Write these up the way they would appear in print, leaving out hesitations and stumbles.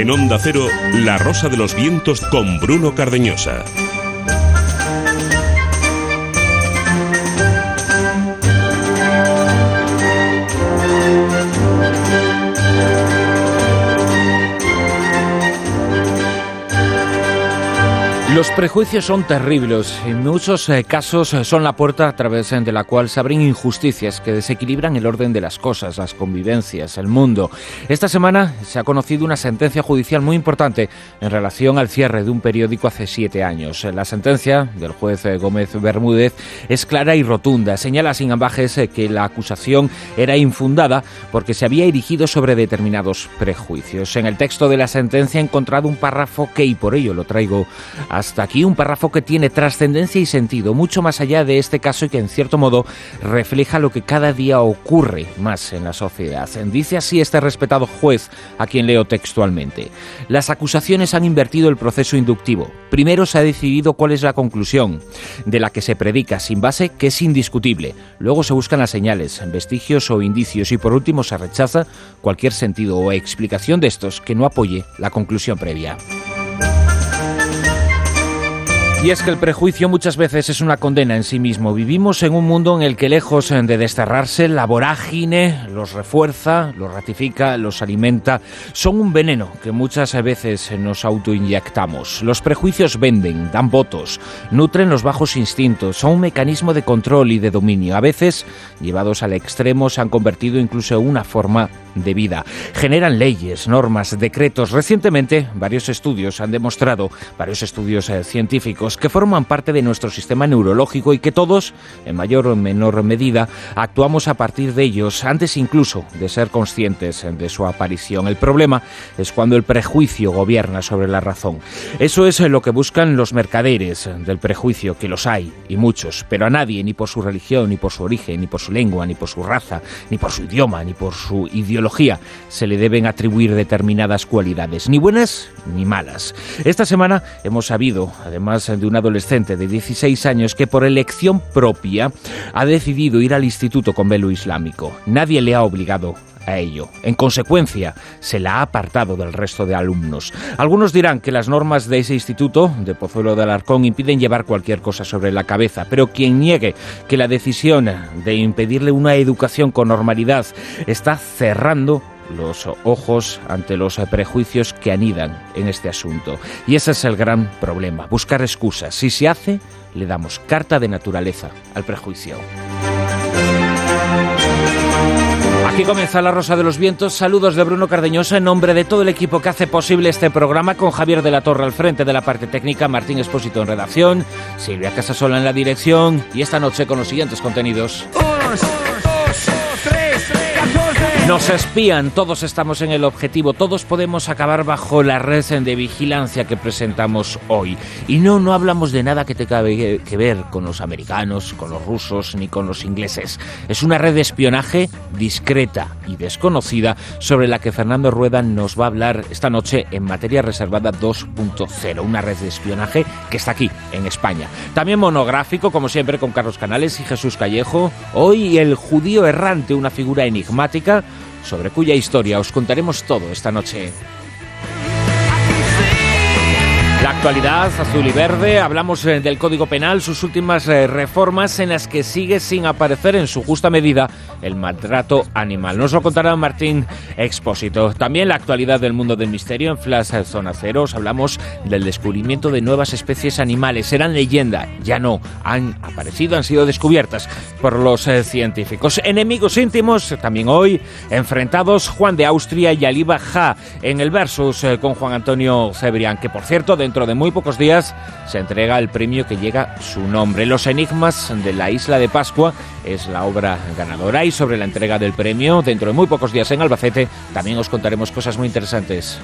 En Onda Cero, La Rosa de los Vientos con Bruno Cardeñosa. Los prejuicios son terribles. En muchos casos son la puerta a través de la cual se abren injusticias que desequilibran el orden de las cosas, las convivencias, el mundo. Esta semana se ha conocido una sentencia judicial muy importante en relación al cierre de un periódico hace 7 años. La sentencia del juez Gómez Bermúdez es clara y rotunda. Señala sin ambajes que la acusación era infundada porque se había erigido sobre determinados prejuicios. En el texto de la sentencia he encontrado un párrafo que, y por ello lo traigo hasta aquí, un párrafo que tiene trascendencia y sentido, mucho más allá de este caso y que en cierto modo refleja lo que cada día ocurre más en la sociedad. Dice así este respetado juez, a quien leo textualmente: las acusaciones han invertido el proceso inductivo. Primero se ha decidido cuál es la conclusión, de la que se predica sin base, que es indiscutible. Luego se buscan las señales, vestigios o indicios y por último se rechaza cualquier sentido o explicación de estos que no apoye la conclusión previa. Y es que el prejuicio muchas veces es una condena en sí mismo. Vivimos en un mundo en el que, lejos de desterrarse, la vorágine los refuerza, los ratifica, los alimenta. Son un veneno que muchas veces nos autoinyectamos. Los prejuicios venden, dan votos, nutren los bajos instintos, son un mecanismo de control y de dominio. A veces, llevados al extremo, se han convertido incluso en una forma de vida. Generan leyes, normas, decretos. Recientemente, varios estudios han demostrado, varios estudios científicos, que forman parte de nuestro sistema neurológico y que todos, en mayor o menor medida, actuamos a partir de ellos, antes incluso de ser conscientes de su aparición. El problema es cuando el prejuicio gobierna sobre la razón. Eso es lo que buscan los mercaderes del prejuicio, que los hay, y muchos, pero a nadie, ni por su religión, ni por su origen, ni por su lengua, ni por su raza, ni por su idioma, ni por su ideología, se le deben atribuir determinadas cualidades, ni buenas ni malas. Esta semana hemos sabido, además de un adolescente de 16 años que por elección propia ha decidido ir al instituto con velo islámico. Nadie le ha obligado a ello. En consecuencia, se la ha apartado del resto de alumnos. Algunos dirán que las normas de ese instituto, de Pozuelo de Alarcón, impiden llevar cualquier cosa sobre la cabeza, pero quien niegue que la decisión de impedirle una educación con normalidad está cerrando los ojos ante los prejuicios que anidan en este asunto. Y ese es el gran problema, buscar excusas. Si se hace, le damos carta de naturaleza al prejuicio. Aquí comienza La Rosa de los Vientos. Saludos de Bruno Cardeñosa en nombre de todo el equipo que hace posible este programa, con Javier de la Torre al frente de la parte técnica, Martín Expósito en redacción, Silvia Casasola en la dirección, y esta noche con los siguientes contenidos. Nos espían, todos estamos en el objetivo, todos podemos acabar bajo la red de vigilancia que presentamos hoy. Y no hablamos de nada que tenga que ver con los americanos, con los rusos, ni con los ingleses. Es una red de espionaje discreta y desconocida sobre la que Fernando Rueda nos va a hablar esta noche en Materia Reservada 2.0. Una red de espionaje que está aquí, en España. También monográfico, como siempre, con Carlos Canales y Jesús Callejo. Hoy el judío errante, una figura enigmática sobre cuya historia os contaremos todo esta noche. La actualidad azul y verde, hablamos del Código Penal, sus últimas reformas en las que sigue sin aparecer en su justa medida el maltrato animal. Nos lo contará Martín Expósito. También la actualidad del mundo del misterio en Flash Zona Cero. Os hablamos del descubrimiento de nuevas especies animales. Eran leyenda, ya no, han aparecido, han sido descubiertas por los científicos. Enemigos íntimos, también hoy, enfrentados Juan de Austria y Ali Bajá en el Versus con Juan Antonio Cebrián, que por cierto, dentro de muy pocos días se entrega el premio que llega su nombre. Los enigmas de la Isla de Pascua es la obra ganadora, y sobre la entrega del premio, dentro de muy pocos días en Albacete, también os contaremos cosas muy interesantes.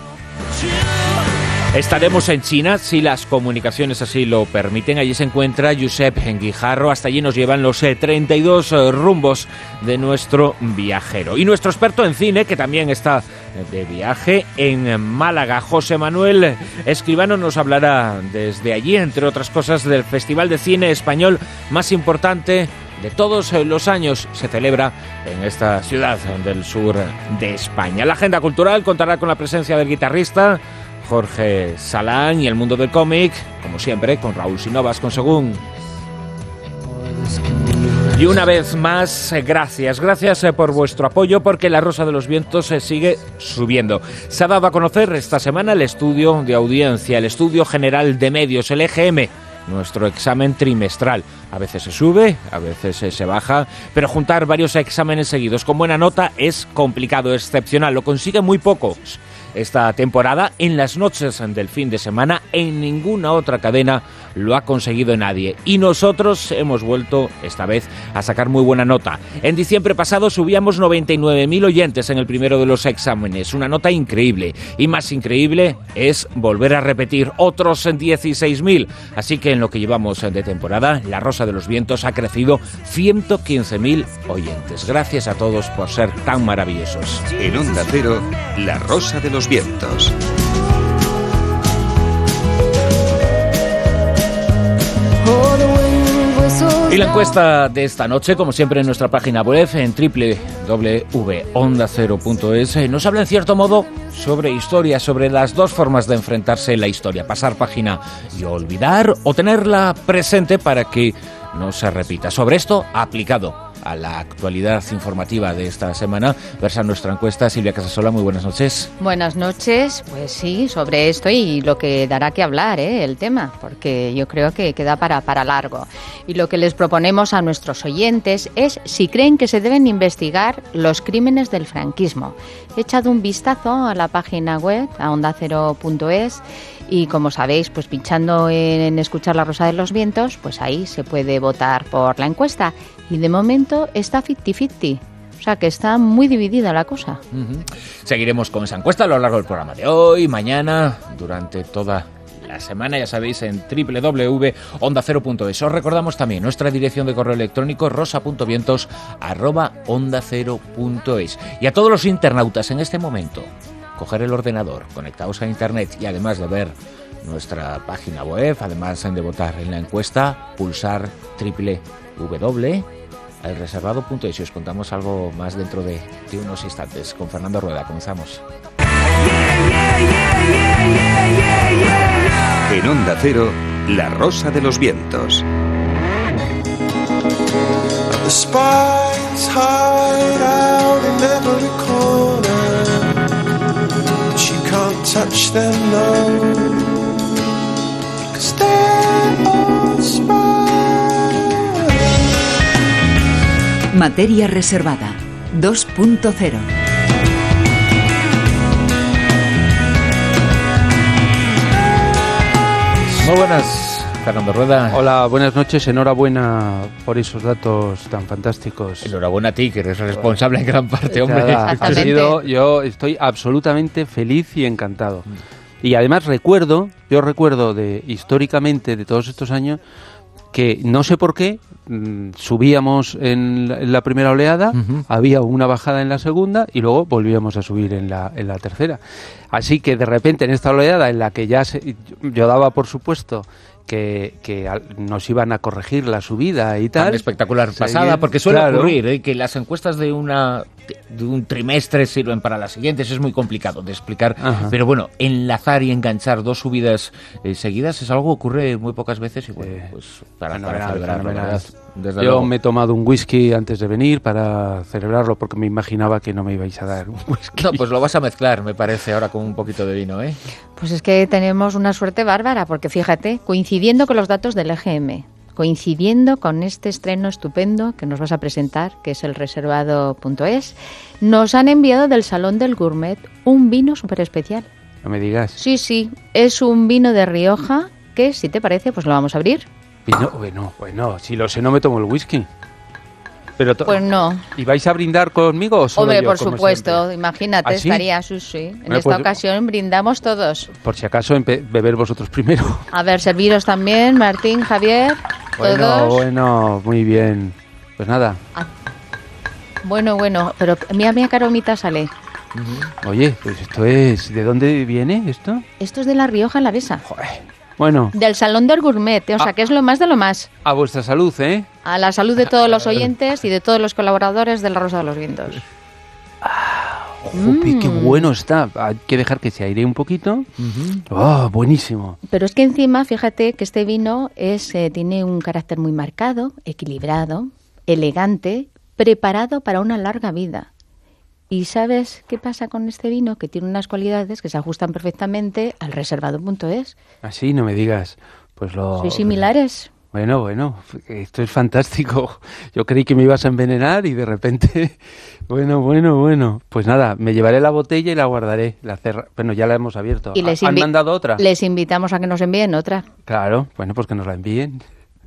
Estaremos en China, si las comunicaciones así lo permiten. Allí se encuentra Josep Guijarro. Hasta allí nos llevan los 32 rumbos de nuestro viajero. Y nuestro experto en cine, que también está de viaje en Málaga, José Manuel Escribano, nos hablará desde allí, entre otras cosas, del festival de cine español más importante de todos los años se celebra en esta ciudad del sur de España. La agenda cultural contará con la presencia del guitarrista Jorge Salán y el mundo del cómic, como siempre, con Raúl Sinovas, con Según. Y una vez más, gracias por vuestro apoyo, porque La Rosa de los Vientos sigue subiendo. Se ha dado a conocer esta semana el estudio de audiencia, el Estudio General de Medios, el EGM, nuestro examen trimestral. A veces se sube, a veces se baja, pero juntar varios exámenes seguidos con buena nota es complicado, excepcional. Lo consiguen muy pocos esta temporada. En las noches del fin de semana, en ninguna otra cadena lo ha conseguido nadie. Y nosotros hemos vuelto, esta vez, a sacar muy buena nota. En diciembre pasado subíamos 99.000 oyentes en el primero de los exámenes. Una nota increíble. Y más increíble es volver a repetir otros 16.000. Así que en lo que llevamos de temporada, La Rosa de los Vientos ha crecido 115.000 oyentes. Gracias a todos por ser tan maravillosos. En Onda Cero, La Rosa de los Vientos. Y la encuesta de esta noche, como siempre en nuestra página web, en www.ondacero.es, nos habla en cierto modo sobre historia, sobre las dos formas de enfrentarse a la historia: pasar página y olvidar, o tenerla presente para que no se repita. Sobre esto, aplicado a la actualidad informativa de esta semana, versa nuestra encuesta. Silvia Casasola, muy buenas noches. Buenas noches. Pues sí, sobre esto y lo que dará que hablar, el tema, porque yo creo que queda para largo. Y lo que les proponemos a nuestros oyentes es si creen que se deben investigar los crímenes del franquismo. He echado un vistazo a la página web, a ondacero.es, y como sabéis, pues pinchando en escuchar La Rosa de los Vientos, pues ahí se puede votar por la encuesta. Y de momento está 50-50. O sea que está muy dividida la cosa. Seguiremos con esa encuesta a lo largo del programa de hoy, mañana, durante toda la semana, ya sabéis, en www.ondacero.es. Os recordamos también nuestra dirección de correo electrónico, rosa.vientos@ondacero.es. Y a todos los internautas en este momento, coger el ordenador, conectados a internet y además de ver nuestra página web, además de votar en la encuesta, pulsar www.elreservado.es. Y os contamos algo más dentro de unos instantes. Con Fernando Rueda comenzamos. En Onda Cero, La Rosa de los Vientos. The spies hide out in every corner, but you can't touch them, no, 'cause they're all spies. Materia reservada 2.0. Muy buenas, Fernando Rueda. Hola, buenas noches, enhorabuena por esos datos tan fantásticos. Enhorabuena a ti, que eres responsable en gran parte, hombre. Nada, yo estoy absolutamente feliz y encantado. Y además yo recuerdo históricamente de todos estos años que no sé por qué subíamos en la primera oleada, había una bajada en la segunda y luego volvíamos a subir en la tercera. Así que de repente en esta oleada en la que yo daba por supuesto que nos iban a corregir la subida y tal. Tan espectacular pasada, porque suele ocurrir que las encuestas de un trimestre sirven para las siguientes. Es muy complicado de explicar. Ajá. Pero bueno, enlazar y enganchar dos subidas seguidas es algo que ocurre muy pocas veces y bueno, pues para celebrarlo. Yo me he tomado un whisky antes de venir para celebrarlo porque me imaginaba que no me ibais a dar un whisky. No, pues lo vas a mezclar, me parece, ahora con un poquito de vino, ¿eh? Pues es que tenemos una suerte bárbara, porque fíjate, coincidiendo con los datos del EGM, coincidiendo con este estreno estupendo que nos vas a presentar, que es el reservado.es, nos han enviado del Salón del Gourmet un vino súper especial. No me digas. Sí, es un vino de Rioja que, si te parece, pues lo vamos a abrir. Bueno, si lo sé no me tomo el whisky. Pero pues no. ¿Y vais a brindar conmigo o solo Hombre, yo, por supuesto, siempre? Imagínate, ¿Ah, sí? estaría, sí. En esta ocasión brindamos todos. Por si acaso, beber vosotros primero. A ver, serviros también, Martín, Javier, todos. Bueno, muy bien. Pues nada. Bueno, pero mira qué aromita sale. Oye, pues esto es... ¿De dónde viene esto? Esto es de La Rioja Alavesa. Joder, Bueno. Del Salón del Gourmet, o sea, que es lo más de lo más. A vuestra salud, ¿eh? A la salud de todos los oyentes y de todos los colaboradores de La Rosa de los Vientos. Jope, qué bueno está. Hay que dejar que se airee un poquito. Buenísimo. Pero es que encima, fíjate que este vino tiene un carácter muy marcado, equilibrado, elegante, preparado para una larga vida. ¿Y sabes qué pasa con este vino? Que tiene unas cualidades que se ajustan perfectamente al reservado.es. Así, no me digas. Sois similares. Bueno, esto es fantástico. Yo creí que me ibas a envenenar y de repente... Bueno. Pues nada, me llevaré la botella y la guardaré. Bueno, ya la hemos abierto. Y ¿Han mandado otra? Les invitamos a que nos envíen otra. Claro, bueno, pues que nos la envíen.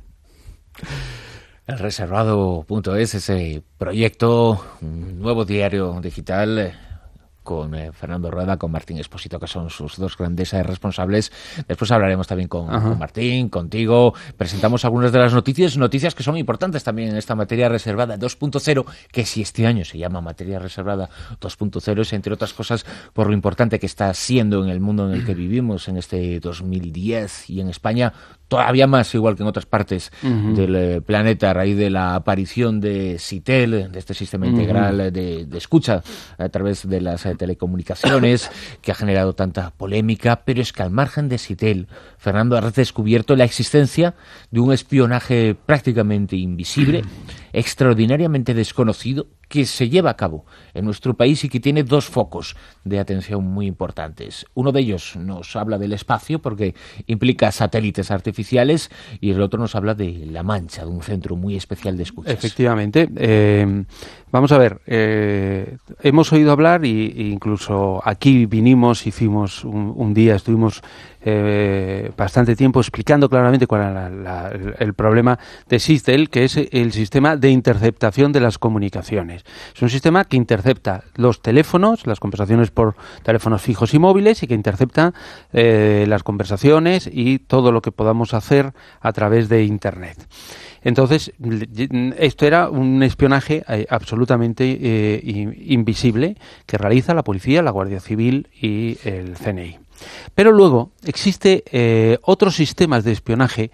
El reservado.es, ese proyecto, un nuevo diario digital con Fernando Rueda, con Martín Expósito, que son sus dos grandes responsables. Después hablaremos también con Martín, contigo. Presentamos algunas de las noticias que son importantes también en esta materia reservada 2.0, que si este año se llama materia reservada 2.0 es, entre otras cosas, por lo importante que está siendo en el mundo en el que vivimos en este 2010 y en España todavía más, igual que en otras partes del planeta, a raíz de la aparición de SITEL, de este sistema integral de escucha a través de las telecomunicaciones, que ha generado tanta polémica. Pero es que al margen de SITEL, Fernando, has descubierto la existencia de un espionaje prácticamente invisible, extraordinariamente desconocido, que se lleva a cabo en nuestro país y que tiene dos focos de atención muy importantes. Uno de ellos nos habla del espacio porque implica satélites artificiales y el otro nos habla de La Mancha, de un centro muy especial de escuchas. Efectivamente. Vamos a ver, hemos oído hablar y incluso aquí vinimos, hicimos un día, estuvimos bastante tiempo explicando claramente cuál era el problema de SITEL, que es el sistema de interceptación de las comunicaciones. Es un sistema que intercepta los teléfonos, las conversaciones por teléfonos fijos y móviles, y que intercepta las conversaciones y todo lo que podamos hacer a través de Internet. Entonces, esto era un espionaje absolutamente invisible que realiza la policía, la Guardia Civil y el CNI. Pero luego existe otros sistemas de espionaje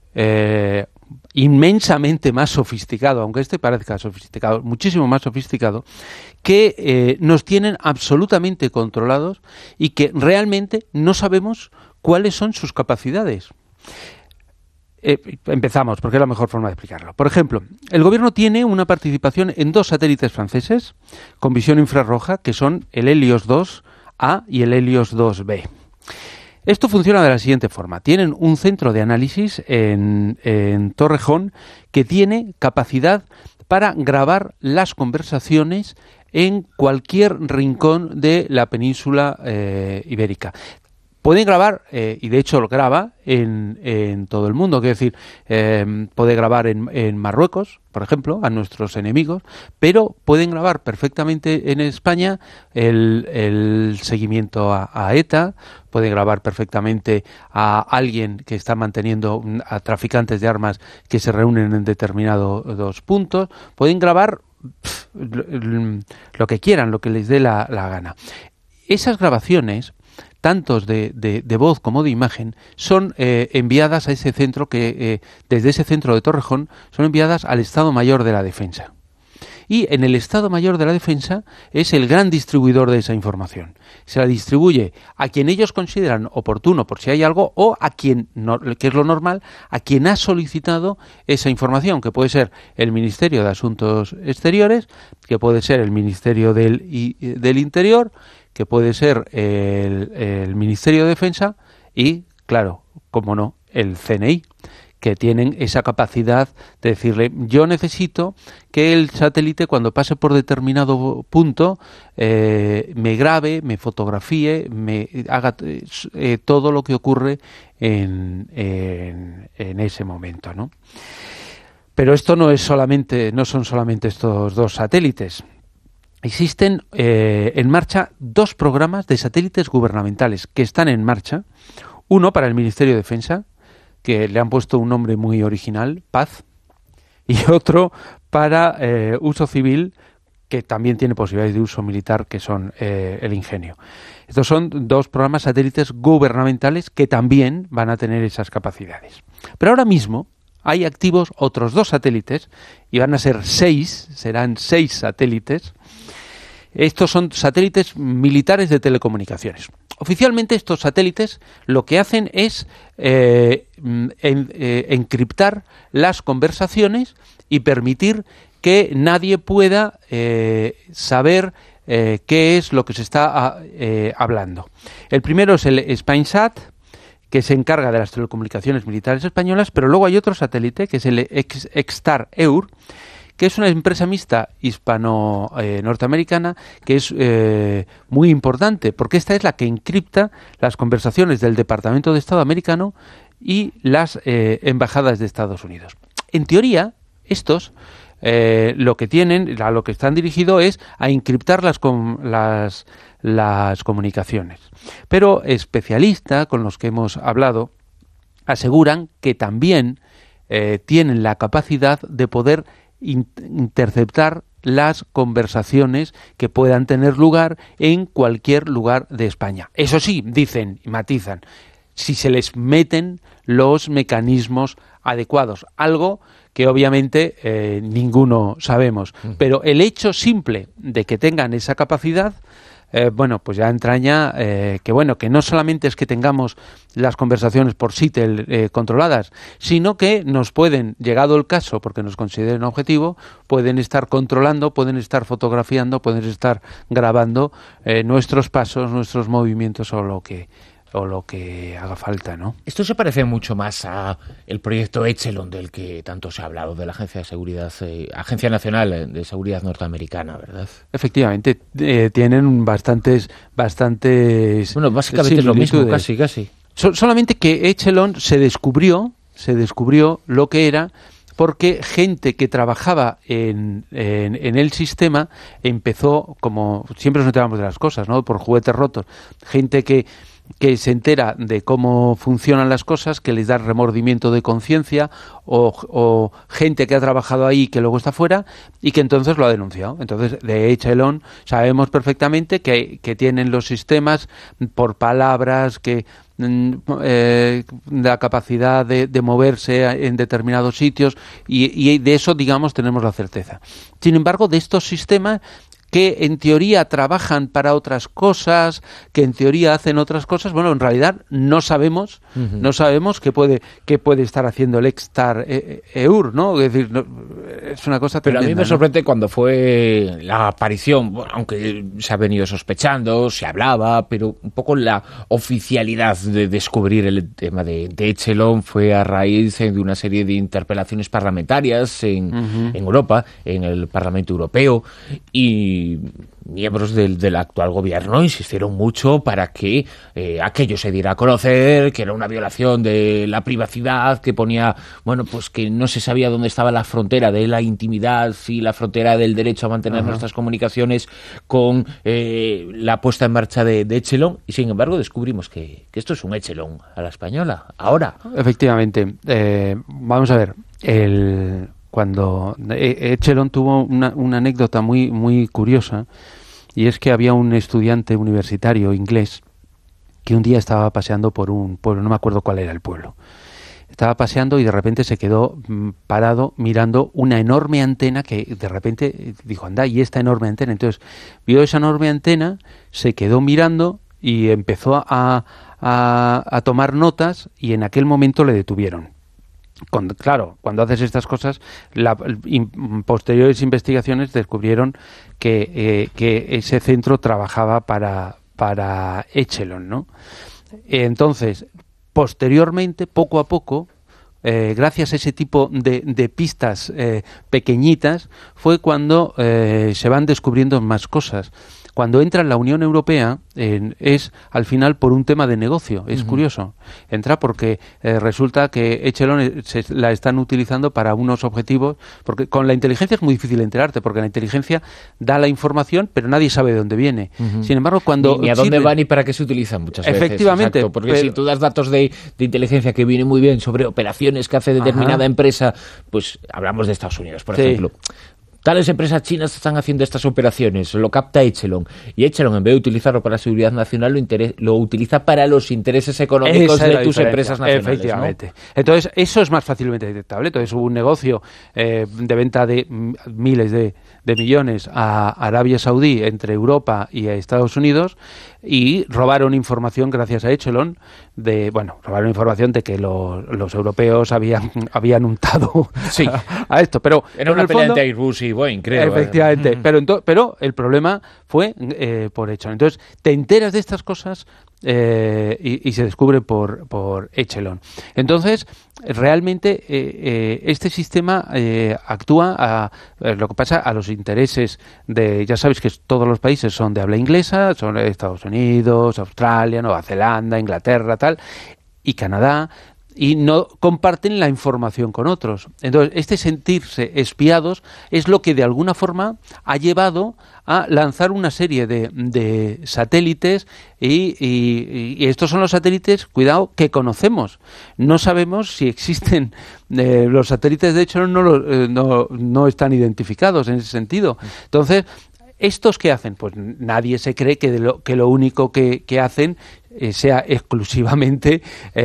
inmensamente más sofisticado, aunque este parezca sofisticado, muchísimo más sofisticado, que nos tienen absolutamente controlados y que realmente no sabemos cuáles son sus capacidades. Empezamos, porque es la mejor forma de explicarlo. Por ejemplo, el gobierno tiene una participación en 2 satélites franceses con visión infrarroja, que son el Helios 2A y el Helios 2B. Esto funciona de la siguiente forma. Tienen un centro de análisis en Torrejón que tiene capacidad para grabar las conversaciones en cualquier rincón de la península ibérica. Pueden grabar, y de hecho lo graba, en todo el mundo. Quiero decir, puede grabar en Marruecos, por ejemplo, a nuestros enemigos, pero pueden grabar perfectamente en España el seguimiento a ETA, pueden grabar perfectamente a alguien que está manteniendo a traficantes de armas que se reúnen en determinados puntos, pueden grabar lo que quieran, lo que les dé la gana. Esas grabaciones, tantos de voz como de imagen, son enviadas a ese centro que, desde ese centro de Torrejón, son enviadas al Estado Mayor de la Defensa. Y en el Estado Mayor de la Defensa es el gran distribuidor de esa información. Se la distribuye a quien ellos consideran oportuno por si hay algo, o a quien, que es lo normal, a quien ha solicitado esa información, que puede ser el Ministerio de Asuntos Exteriores, que puede ser el Ministerio del Interior, que puede ser el Ministerio de Defensa y, claro, como no, el CNI, que tienen esa capacidad de decirle: yo necesito que el satélite, cuando pase por determinado punto, me grabe, me fotografíe, me haga todo lo que ocurre en ese momento, ¿no? Pero esto no son solamente estos 2 satélites. Existen en marcha 2 programas de satélites gubernamentales que están en marcha. Uno para el Ministerio de Defensa, que le han puesto un nombre muy original, Paz, y otro para uso civil, que también tiene posibilidades de uso militar, que son el Ingenio. Estos son 2 programas satélites gubernamentales que también van a tener esas capacidades. Pero ahora mismo hay activos otros 2 satélites, y van a ser 6, serán 6 satélites. Estos son satélites militares de telecomunicaciones. Oficialmente estos satélites lo que hacen es encriptar las conversaciones y permitir que nadie pueda saber qué es lo que se está hablando. El primero es el Spainsat, que se encarga de las telecomunicaciones militares españolas, pero luego hay otro satélite, que es el Exstar-EUR, que es una empresa mixta hispano-norteamericana, que es muy importante, porque esta es la que encripta las conversaciones del Departamento de Estado americano y las embajadas de Estados Unidos. En teoría, estos lo que tienen, a lo que están dirigidos es a encriptar las comunicaciones. Pero especialistas con los que hemos hablado aseguran que también tienen la capacidad de poder interceptar las conversaciones que puedan tener lugar en cualquier lugar de España. Eso sí, dicen y matizan, si se les meten los mecanismos adecuados, algo que obviamente ninguno sabemos, pero el hecho simple de que tengan esa capacidad, pues ya entraña que no solamente es que tengamos las conversaciones por SITEL controladas, sino que nos pueden, llegado el caso, porque nos consideren objetivo, pueden estar controlando, pueden estar fotografiando, pueden estar grabando nuestros pasos, nuestros movimientos o lo que haga falta, ¿no? Esto se parece mucho más a el proyecto Echelon del que tanto se ha hablado, de la Agencia de Seguridad, Agencia Nacional de Seguridad norteamericana, ¿verdad? Efectivamente, tienen bastantes. Bueno, básicamente es lo mismo, casi. Solamente que Echelon se descubrió lo que era, porque gente que trabajaba en el sistema empezó, como siempre nos enteramos de las cosas, ¿no? Por juguetes rotos, gente que se entera de cómo funcionan las cosas, que les da remordimiento de conciencia, o gente que ha trabajado ahí que luego está fuera y que entonces lo ha denunciado. Entonces, de Echelon sabemos perfectamente que tienen los sistemas por palabras, que la capacidad de moverse en determinados sitios, y de eso, digamos, tenemos la certeza. Sin embargo, de estos sistemas que en teoría trabajan para otras cosas, que en teoría hacen otras cosas, bueno, en realidad no sabemos qué puede estar haciendo el Exstar-EUR, ¿no? Es decir, es una cosa tremenda. Pero a mí me sorprende cuando fue la aparición, bueno, aunque se ha venido sospechando, se hablaba, pero un poco la oficialidad de descubrir el tema de Echelon fue a raíz de una serie de interpelaciones parlamentarias en Europa, en el Parlamento Europeo, y miembros del actual gobierno insistieron mucho para que aquello se diera a conocer, que era una violación de la privacidad, que ponía, pues que no se sabía dónde estaba la frontera de la intimidad y la frontera del derecho a mantener nuestras comunicaciones con la puesta en marcha de Echelon, y sin embargo descubrimos que esto es un Echelon a la española, ahora. Efectivamente, vamos a ver, cuando Echelon tuvo una anécdota muy, muy curiosa, y es que había un estudiante universitario inglés que un día estaba paseando por un pueblo, no me acuerdo cuál era el pueblo. Estaba paseando y de repente se quedó parado mirando una enorme antena que de repente dijo, anda, ¿y esta enorme antena? Entonces vio esa enorme antena, se quedó mirando y empezó a tomar notas, y en aquel momento le detuvieron. Cuando haces estas cosas, posteriores investigaciones descubrieron que ese centro trabajaba para Echelon, ¿no? Entonces, posteriormente, poco a poco, gracias a ese tipo de pistas pequeñitas, fue cuando se van descubriendo más cosas. Cuando entra en la Unión Europea es al final por un tema de negocio. Es curioso. Entra porque resulta que Echelon la están utilizando para unos objetivos, porque con la inteligencia es muy difícil enterarte, porque la inteligencia da la información, pero nadie sabe de dónde viene. Sin embargo, cuando ni a dónde va ni para qué se utilizan muchas veces. Efectivamente. Exacto, porque si tú das datos de inteligencia que vienen muy bien sobre operaciones que hace determinada empresa, pues hablamos de Estados Unidos, por ejemplo. tales empresas chinas están haciendo estas operaciones, lo capta Echelon, y Echelon, en vez de utilizarlo para la seguridad nacional, lo utiliza para los intereses económicos de tus empresas nacionales. Efectivamente. ¿No? Entonces, eso es más fácilmente detectable. Entonces, hubo un negocio de venta de miles de millones a Arabia Saudí, entre Europa y Estados Unidos, y robaron información gracias a Echelon robaron información de que los europeos habían untado a esto, pero era una pelea entre Airbus y Boeing, creo. Efectivamente, pero el problema fue por Echelon. Entonces, te enteras de estas cosas y se descubre por Echelon. Entonces, realmente este sistema actúa lo que pasa a los intereses de, ya sabéis que todos los países son de habla inglesa, son Estados Unidos, Australia, Nueva Zelanda, Inglaterra, tal, y Canadá, y no comparten la información con otros. Entonces, este sentirse espiados es lo que de alguna forma ha llevado a lanzar una serie de satélites y estos son los satélites, cuidado, que conocemos. No sabemos si existen los satélites, de hecho no están identificados en ese sentido. Entonces, ¿estos qué hacen? Pues nadie se cree que lo único que hacen sea exclusivamente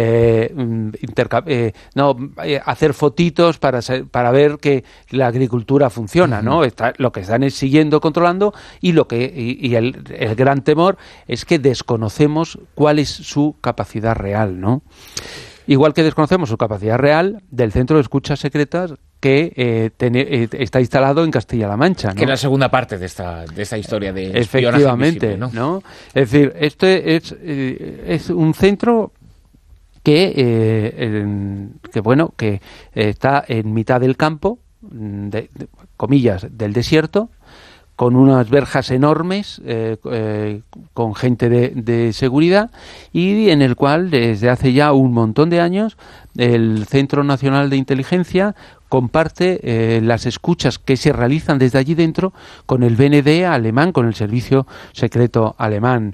hacer fotitos para ver que la agricultura funciona, ¿no? Lo que están es siguiendo, controlando, y el gran temor es que desconocemos cuál es su capacidad real, ¿no? Igual que desconocemos su capacidad real del centro de escuchas secretas que está instalado en Castilla-La Mancha, ¿no? Que es la segunda parte de esta historia de espionaje efectivamente, invisible, ¿no? Es decir, este es un centro que está en mitad del campo, comillas, del desierto, con unas verjas enormes, con gente de seguridad, y en el cual desde hace ya un montón de años el Centro Nacional de Inteligencia comparte las escuchas que se realizan desde allí dentro con el BND alemán, con el Servicio Secreto Alemán.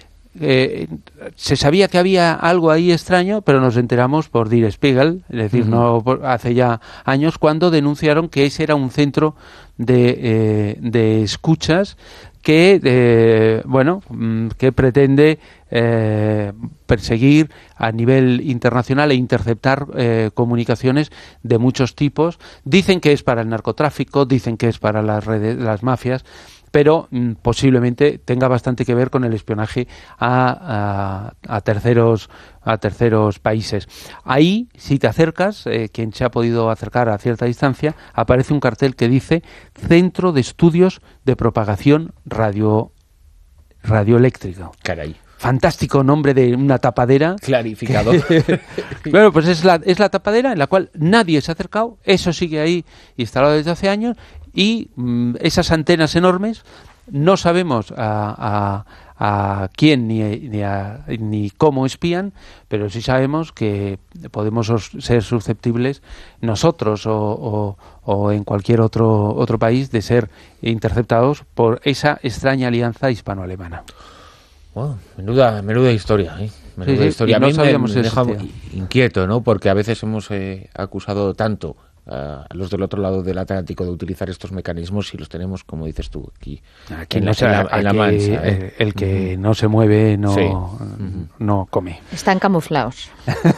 Se sabía que había algo ahí extraño, pero nos enteramos por Der Spiegel, es decir, hace ya años, cuando denunciaron que ese era un centro de escuchas que pretende perseguir a nivel internacional e interceptar comunicaciones de muchos tipos. Dicen que es para el narcotráfico, dicen que es para las redes, las mafias, pero posiblemente tenga bastante que ver con el espionaje a terceros países. Ahí, si te acercas, quien se ha podido acercar a cierta distancia, aparece un cartel que dice Centro de Estudios de Propagación Radioeléctrica. Caray. Fantástico nombre de una tapadera. Clarificado. Bueno, pues es la tapadera en la cual nadie se ha acercado, eso sigue ahí instalado desde hace años, y esas antenas enormes, no sabemos a quién ni cómo espían, pero sí sabemos que podemos ser susceptibles nosotros o en cualquier otro país de ser interceptados por esa extraña alianza hispano-alemana. Wow, menuda historia, ¿eh? Menuda historia. No a mí sabíamos me deja eso, inquieto, ¿no? Porque a veces hemos acusado tanto a los del otro lado del Atlántico de utilizar estos mecanismos, y los tenemos, como dices tú, aquí en la Mancha. El que no se mueve no come. Están camuflados.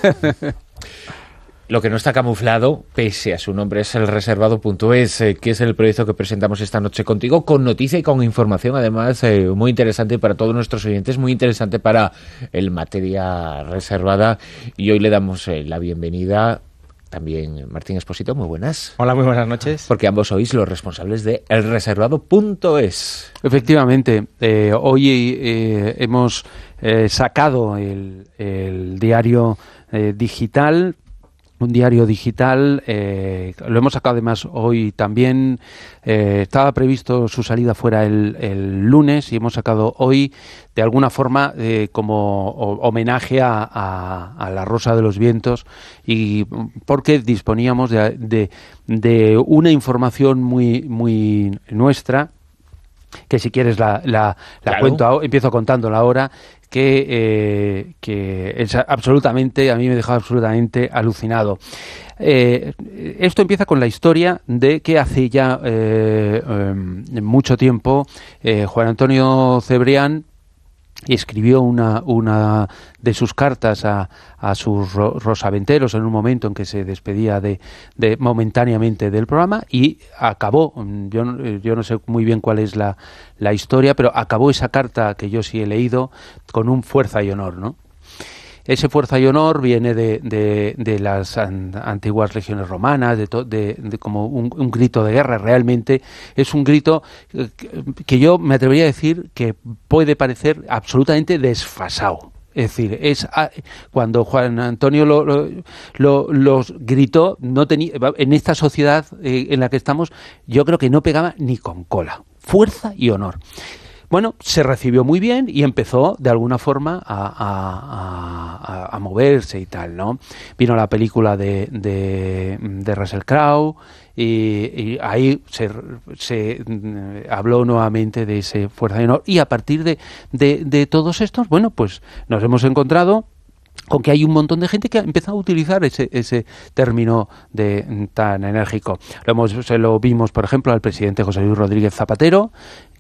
Lo que no está camuflado, pese a su nombre, es el reservado.es, que es el proyecto que presentamos esta noche contigo, con noticia y con información, además, muy interesante para todos nuestros oyentes, muy interesante para el Materia Reservada. Y hoy le damos la bienvenida también Martín Esposito. Muy buenas. Hola, muy buenas noches. Porque ambos sois los responsables de elreservado.es. Efectivamente, hoy hemos sacado el diario digital. Un diario digital, lo hemos sacado además hoy también, estaba previsto su salida fuera el lunes, y hemos sacado hoy de alguna forma como homenaje a la Rosa de los Vientos, y porque disponíamos de una información muy nuestra, que si quieres la claro. cuento, empiezo contándola ahora, que es absolutamente, a mí me dejó absolutamente alucinado. Esto empieza con la historia de que hace ya mucho tiempo Juan Antonio Cebrián escribió una de sus cartas a sus rosaventeros en un momento en que se despedía de momentáneamente del programa, y acabó, yo no sé muy bien cuál es la historia, pero acabó esa carta, que yo sí he leído, con un fuerza y honor, ¿no? Ese fuerza y honor viene de las antiguas legiones romanas, de como un grito de guerra. Realmente es un grito que yo me atrevería a decir que puede parecer absolutamente desfasado. Es decir, cuando Juan Antonio los gritó, no tenía, en esta sociedad en la que estamos, yo creo que no pegaba ni con cola. Fuerza y honor. Bueno, se recibió muy bien y empezó de alguna forma a moverse y tal, ¿no? Vino la película de Russell Crowe y ahí se habló nuevamente de ese fuerza y honor, y a partir de todos estos, bueno, pues nos hemos encontrado con que hay un montón de gente que ha empezado a utilizar ese término tan enérgico. Se lo vimos, por ejemplo, al presidente José Luis Rodríguez Zapatero,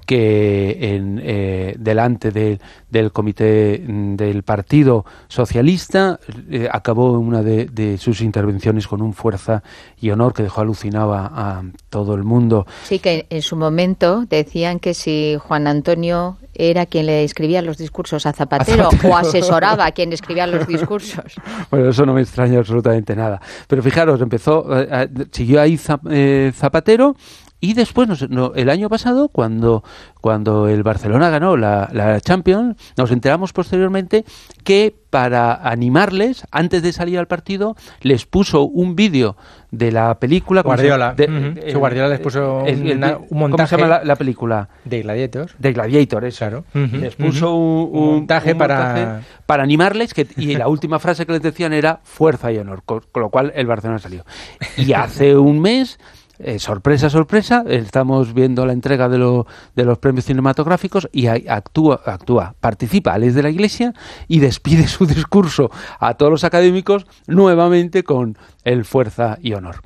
que delante del comité del Partido Socialista acabó una de sus intervenciones con un fuerza y honor que dejó alucinado a todo el mundo. Sí, que en su momento decían que si Juan Antonio era quien le escribía los discursos a Zapatero o asesoraba a quien escribía los discursos. Bueno, eso no me extraña absolutamente nada. Pero fijaros, siguió ahí Zapatero. Y después, el año pasado, cuando el Barcelona ganó la Champions, nos enteramos posteriormente que para animarles, antes de salir al partido, les puso un vídeo de la película. Guardiola. Guardiola les puso un montaje. ¿Cómo se llama la película? De Gladiator. De Gladiator, eso. Claro. Les puso un montaje para animarles, y la última frase que les decían era fuerza y honor, con lo cual el Barcelona salió. Y hace un mes... sorpresa, estamos viendo la entrega de los premios cinematográficos y participa Alex de la Iglesia y despide su discurso a todos los académicos nuevamente con el fuerza y honor.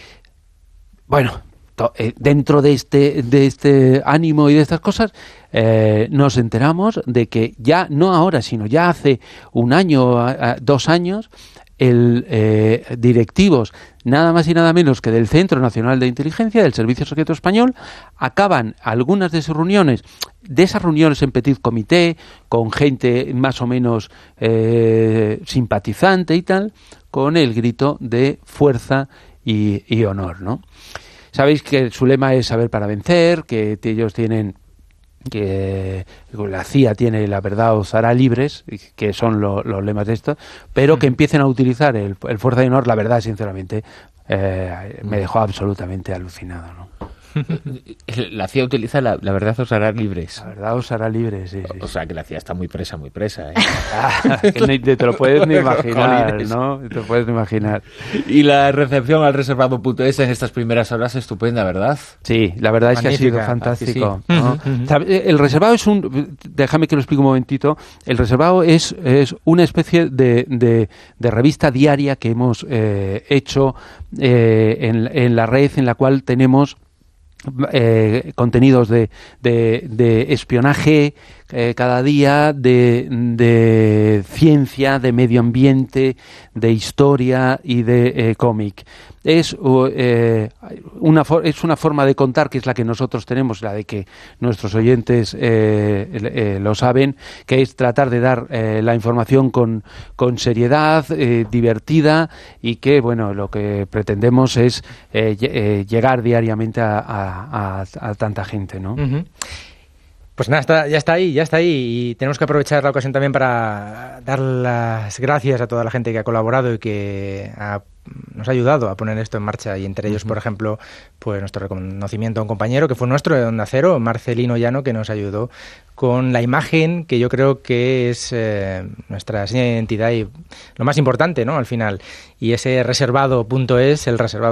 Bueno, dentro de este ánimo y de estas cosas, nos enteramos de que ya, no ahora, sino ya hace un año, 2 años, directivos nada más y nada menos que del Centro Nacional de Inteligencia, del Servicio Secreto Español, acaban algunas de sus reuniones, en petit comité, con gente más o menos simpatizante y tal, con el grito de fuerza y honor, ¿no? Sabéis que su lema es saber para vencer, que ellos tienen... que la CIA tiene la verdad os hará libres, que son los lemas de esto, pero que empiecen a utilizar el fuerza y honor, la verdad, sinceramente, me dejó absolutamente alucinado, ¿no? La CIA utiliza la verdad os hará libres. La verdad os hará libres, sí. O sea, que la CIA está muy presa, ¿eh? Que te lo puedes ni imaginar, ¿no? Te lo puedes ni imaginar. Y la recepción al reservado.es en estas primeras horas estupenda, ¿verdad? Sí, la verdad magnífica, es que ha sido fantástico, sí. ¿no? El reservado es déjame que lo explique un momentito. El reservado es una especie de revista diaria que hemos hecho en la red, en la cual tenemos contenidos de espionaje cada día, de ciencia, de medio ambiente, de historia y de cómic. Es una forma de contar que es la que nosotros tenemos, la de que nuestros oyentes lo saben, que es tratar de dar la información con seriedad, divertida, y que, bueno, lo que pretendemos es llegar diariamente a tanta gente, ¿no? Uh-huh. Pues nada, ya está ahí, y tenemos que aprovechar la ocasión también para dar las gracias a toda la gente que ha colaborado y que nos ha ayudado a poner esto en marcha, y entre ellos, por ejemplo, pues nuestro reconocimiento a un compañero que fue nuestro de Onda Cero, Marcelino Llano, que nos ayudó con la imagen, que yo creo que es nuestra seña de identidad y lo más importante, ¿no?, al final. Y ese reservado.es,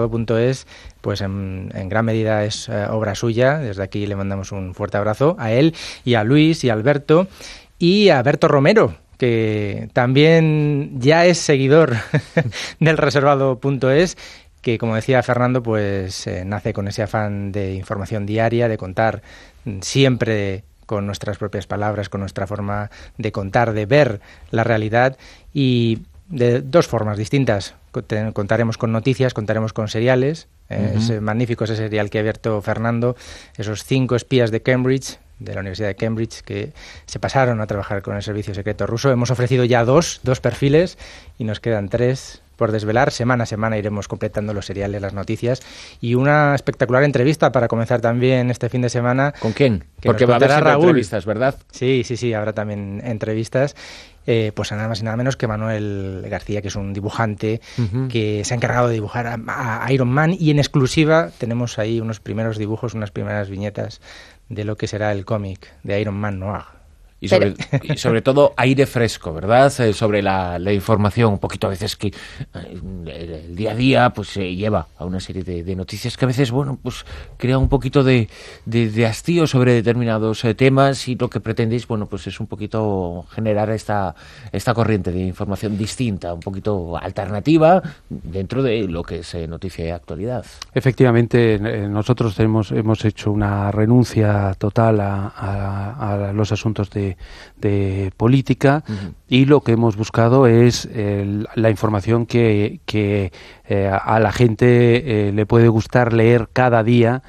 pues en gran medida es obra suya. Desde aquí le mandamos un fuerte abrazo a él y a Luis y a Alberto. y a Berto Romero, que también ya es seguidor del reservado.es, que, como decía Fernando, pues nace con ese afán de información diaria, de contar siempre con nuestras propias palabras, con nuestra forma de contar, de ver la realidad, y de dos formas distintas. Contaremos con noticias, contaremos con seriales. Es magnífico ese serial que ha abierto Fernando, esos 5 espías de Cambridge, de la Universidad de Cambridge, que se pasaron a trabajar con el servicio secreto ruso. Hemos ofrecido ya dos perfiles y nos quedan 3 por desvelar. Semana a semana iremos completando los seriales, las noticias, y una espectacular entrevista para comenzar también este fin de semana. ¿Con quién? Que porque va a haber Raúl. Entrevistas, ¿verdad? Sí, habrá también entrevistas. Pues nada más y nada menos que Manuel García, que es un dibujante que se ha encargado de dibujar a Iron Man, y en exclusiva tenemos ahí unos primeros dibujos, unas primeras viñetas de lo que será el cómic de Iron Man Noir. Y sobre todo aire fresco, ¿verdad? Sobre la información, un poquito a veces que el día a día pues se lleva a una serie de noticias que a veces, bueno, pues crea un poquito de hastío sobre determinados temas, y lo que pretendéis, bueno, pues es un poquito generar esta corriente de información distinta, un poquito alternativa dentro de lo que es noticia de actualidad. Efectivamente, nosotros hemos hecho una renuncia total a los asuntos de política, y lo que hemos buscado es la información que a la gente le puede gustar leer cada día,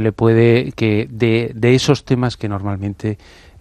de esos temas que normalmente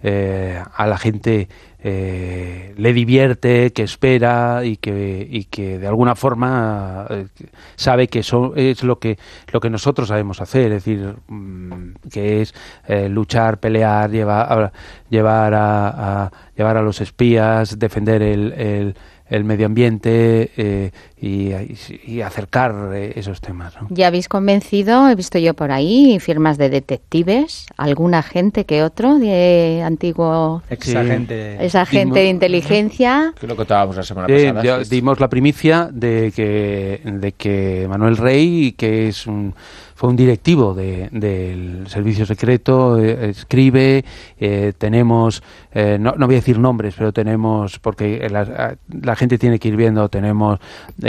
a la gente le divierte, que espera y que de alguna forma sabe que es lo que nosotros sabemos hacer, es decir, que es luchar, pelear, llevar a los espías, defender el medio ambiente y acercar esos temas, ¿no? Ya habéis convencido, he visto yo por ahí firmas de detectives, algún agente que otro de antiguo exagente de inteligencia. Que lo contábamos la semana pasada. Ya dimos la primicia de que Manuel Rey, que fue un directivo del servicio secreto, escribe, tenemos, no voy a decir nombres, pero tenemos, porque la gente tiene que ir viendo, tenemos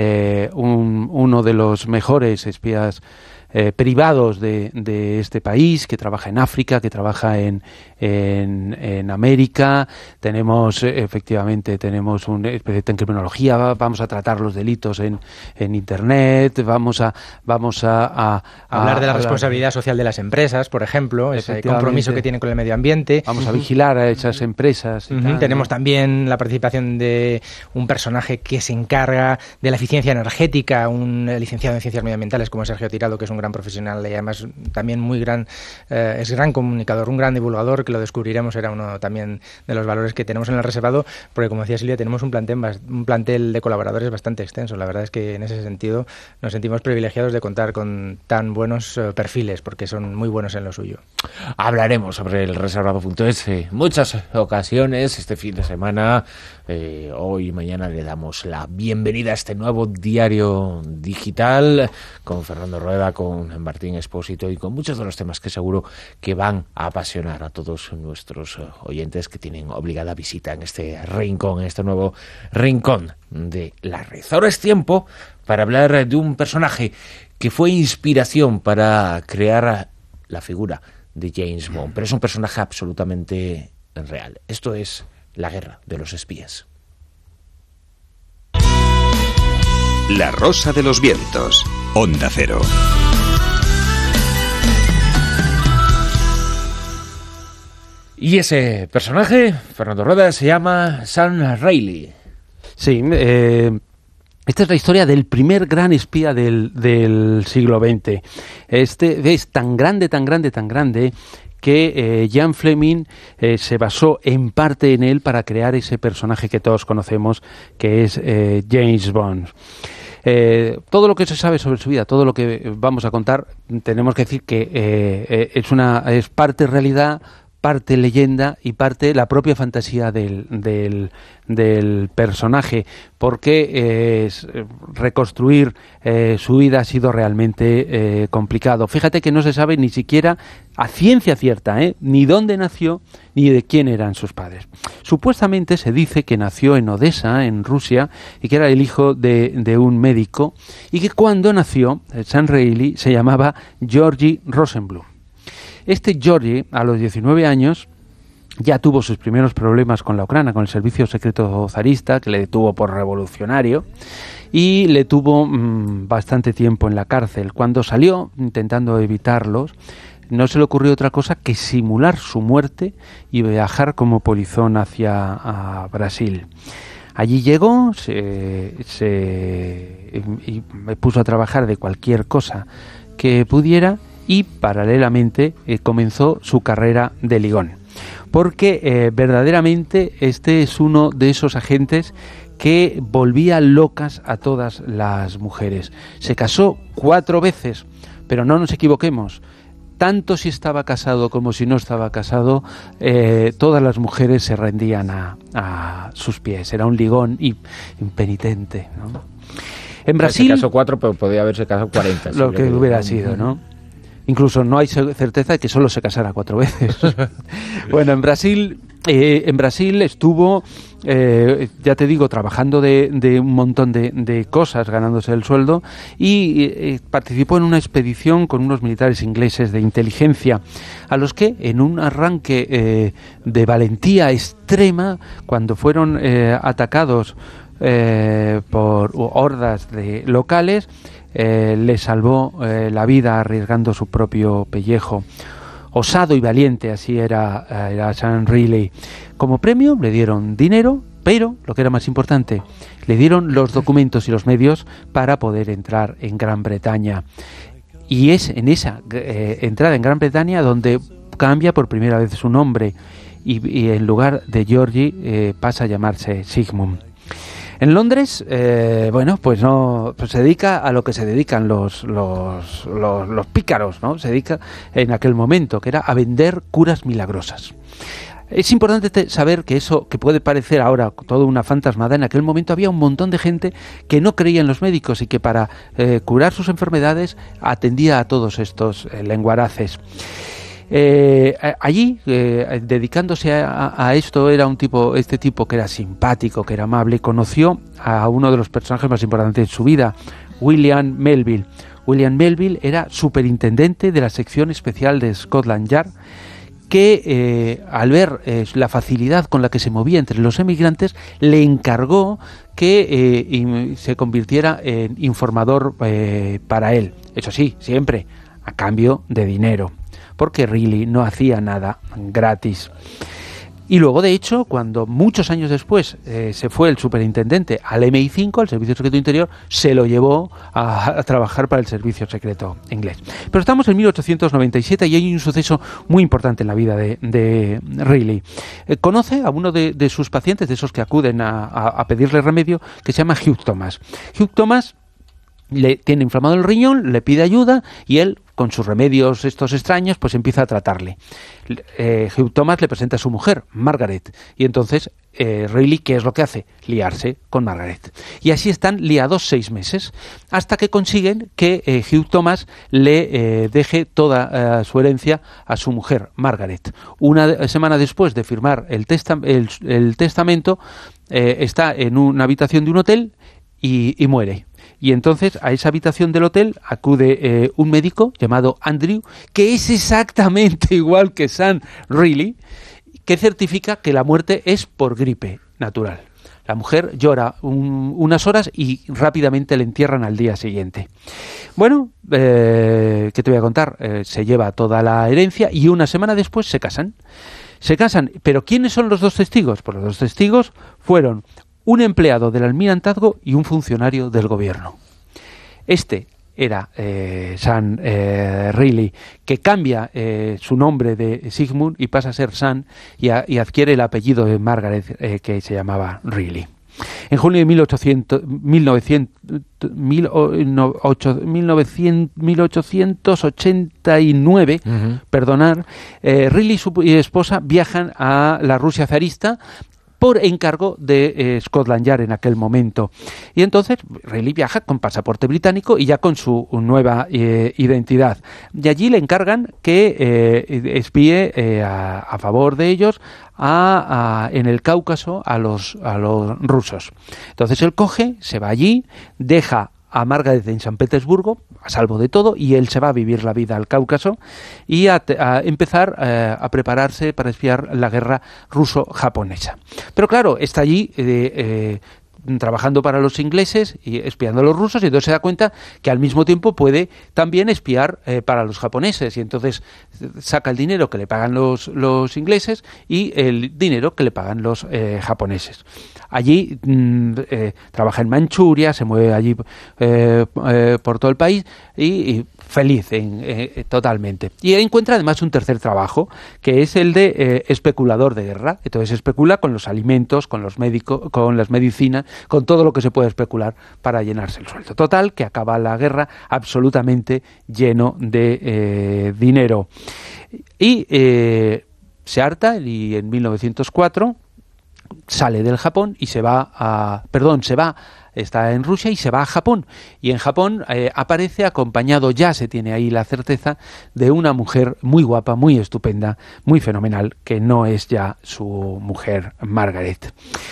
uno de los mejores espías privados de este país, que trabaja en África, que trabaja en América. Efectivamente tenemos un especialista en criminología, vamos a tratar los delitos en Internet, vamos a hablar de la responsabilidad social de las empresas, por ejemplo, ese compromiso que tienen con el medio ambiente. Vamos a vigilar a esas empresas. Tenemos también la participación de un personaje que se encarga de la eficiencia energética, un licenciado en ciencias medioambientales como Sergio Tirado, que es un gran profesional y además también es gran comunicador, un gran divulgador, que lo descubriremos, era uno también de los valores que tenemos en el reservado, porque, como decía Silvia, tenemos un plantel de colaboradores bastante extenso. La verdad es que en ese sentido nos sentimos privilegiados de contar con tan buenos perfiles, porque son muy buenos en lo suyo. Hablaremos sobre el reservado.es muchas ocasiones este fin de semana. Hoy y mañana le damos la bienvenida a este nuevo diario digital con Fernando Rueda, con Martín Expósito y con muchos de los temas que seguro que van a apasionar a todos nuestros oyentes que tienen obligada visita en este rincón, en este nuevo rincón de la red. Ahora es tiempo para hablar de un personaje que fue inspiración para crear la figura de James Bond, pero es un personaje absolutamente real. Esto es la guerra de los espías. La Rosa de los Vientos. Onda Cero. Y ese personaje, Fernando Rueda, se llama Sam Riley. Sí, esta es la historia del primer gran espía del siglo XX. Este es tan grande que Ian Fleming se basó en parte en él para crear ese personaje que todos conocemos, que es James Bond. Todo lo que se sabe sobre su vida, todo lo que vamos a contar, tenemos que decir que es parte realidad, parte leyenda y parte la propia fantasía del personaje, porque reconstruir su vida ha sido realmente complicado. Fíjate que no se sabe ni siquiera a ciencia cierta ni dónde nació ni de quién eran sus padres. Supuestamente se dice que nació en Odessa, en Rusia, y que era el hijo de un médico, y que cuando nació, Sam Reilly se llamaba Georgi Rosenblum. Este Georgi, a los 19 años, ya tuvo sus primeros problemas con la Ucrania, con el servicio secreto zarista, que le detuvo por revolucionario, y le tuvo bastante tiempo en la cárcel. Cuando salió, intentando evitarlos, no se le ocurrió otra cosa que simular su muerte y viajar como polizón hacia Brasil. Allí llegó, y me puso a trabajar de cualquier cosa que pudiera, y paralelamente comenzó su carrera de ligón. Porque verdaderamente este es uno de esos agentes que volvía locas a todas las mujeres. Se casó 4 veces, pero no nos equivoquemos. Tanto si estaba casado como si no estaba casado, todas las mujeres se rendían a sus pies. Era un ligón impenitente, ¿no? En Brasil... Se casó 4, pero podía haberse casado 40. Lo que hubiera sido, ¿no? Incluso no hay certeza de que solo se casara 4 veces. Bueno, en Brasil estuvo, ya te digo, trabajando de un montón de cosas, ganándose el sueldo, y participó en una expedición con unos militares ingleses de inteligencia, a los que en un arranque de valentía extrema, cuando fueron atacados por hordas de locales, le salvó la vida arriesgando su propio pellejo. Osado y valiente, así era Sam Reilly. Como premio le dieron dinero, pero, lo que era más importante, le dieron los documentos y los medios para poder entrar en Gran Bretaña. Y es en esa entrada en Gran Bretaña donde cambia por primera vez su nombre, y en lugar de Georgi pasa a llamarse Sigmund. En Londres, pues se dedica a lo que se dedican los pícaros, ¿no? Se dedica en aquel momento, que era a vender curas milagrosas. Es importante saber que eso, que puede parecer ahora toda una fantasmada, en aquel momento había un montón de gente que no creía en los médicos y que para curar sus enfermedades atendía a todos estos lenguaraces. Allí, dedicándose a esto, era este tipo que era simpático, que era amable, y conoció a uno de los personajes más importantes de su vida, William Melville. William Melville era superintendente de la sección especial de Scotland Yard, que al ver la facilidad con la que se movía entre los emigrantes, le encargó que se convirtiera en informador para él. Eso sí, siempre a cambio de dinero, porque Reilly no hacía nada gratis. Y luego, de hecho, cuando muchos años después se fue el superintendente al MI5, al Servicio Secreto Interior, se lo llevó a trabajar para el Servicio Secreto inglés. Pero estamos en 1897 y hay un suceso muy importante en la vida de Reilly. Conoce a uno de sus pacientes, de esos que acuden a pedirle remedio, que se llama Hugh Thomas. Hugh Thomas le tiene inflamado el riñón, le pide ayuda, y él, con sus remedios estos extraños, pues empieza a tratarle. Hugh Thomas le presenta a su mujer, Margaret, y entonces Reilly, ¿qué es lo que hace? Liarse con Margaret. Y así están liados 6 meses, hasta que consiguen que Hugh Thomas le deje toda su herencia a su mujer, Margaret. Una semana después de firmar el testamento, está en una habitación de un hotel y muere. Y entonces a esa habitación del hotel acude un médico llamado Andrew, que es exactamente igual que Sam Reilly, que certifica que la muerte es por gripe natural. La mujer llora unas horas y rápidamente le entierran al día siguiente. Bueno, ¿qué te voy a contar? Se lleva toda la herencia y una semana después se casan. Pero ¿quiénes son los 2 testigos? Pues los 2 testigos fueron un empleado del almirantazgo y un funcionario del gobierno. Este era Sam Reilly, que cambia su nombre de Sigmund y pasa a ser Sam, y adquiere el apellido de Margaret, que se llamaba Reilly. En junio de 1889, Riley y su esposa viajan a la Rusia zarista por encargo de Scotland Yard en aquel momento. Y entonces Riley viaja con pasaporte británico y ya con su nueva identidad. Y allí le encargan que espíe a favor de ellos en el Cáucaso a los rusos. Entonces él coge, se va allí, deja a Margaret en San Petersburgo, a salvo de todo, y él se va a vivir la vida al Cáucaso y a empezar a prepararse para espiar la guerra ruso-japonesa. Pero claro, está allí trabajando para los ingleses y espiando a los rusos, y entonces se da cuenta que al mismo tiempo puede también espiar para los japoneses, y entonces saca el dinero que le pagan los ingleses y el dinero que le pagan los japoneses. Allí trabaja en Manchuria, se mueve allí por todo el país y feliz totalmente. Y encuentra además un tercer trabajo, que es el de especulador de guerra. Entonces especula con los alimentos, con los médicos, con las medicinas, con todo lo que se puede especular para llenarse el sueldo. Total, que acaba la guerra absolutamente lleno de dinero. Y se harta, y en 1904 sale del Japón y está en Rusia y se va a Japón. Y en Japón aparece acompañado, ya se tiene ahí la certeza, de una mujer muy guapa, muy estupenda, muy fenomenal, que no es ya su mujer Margaret.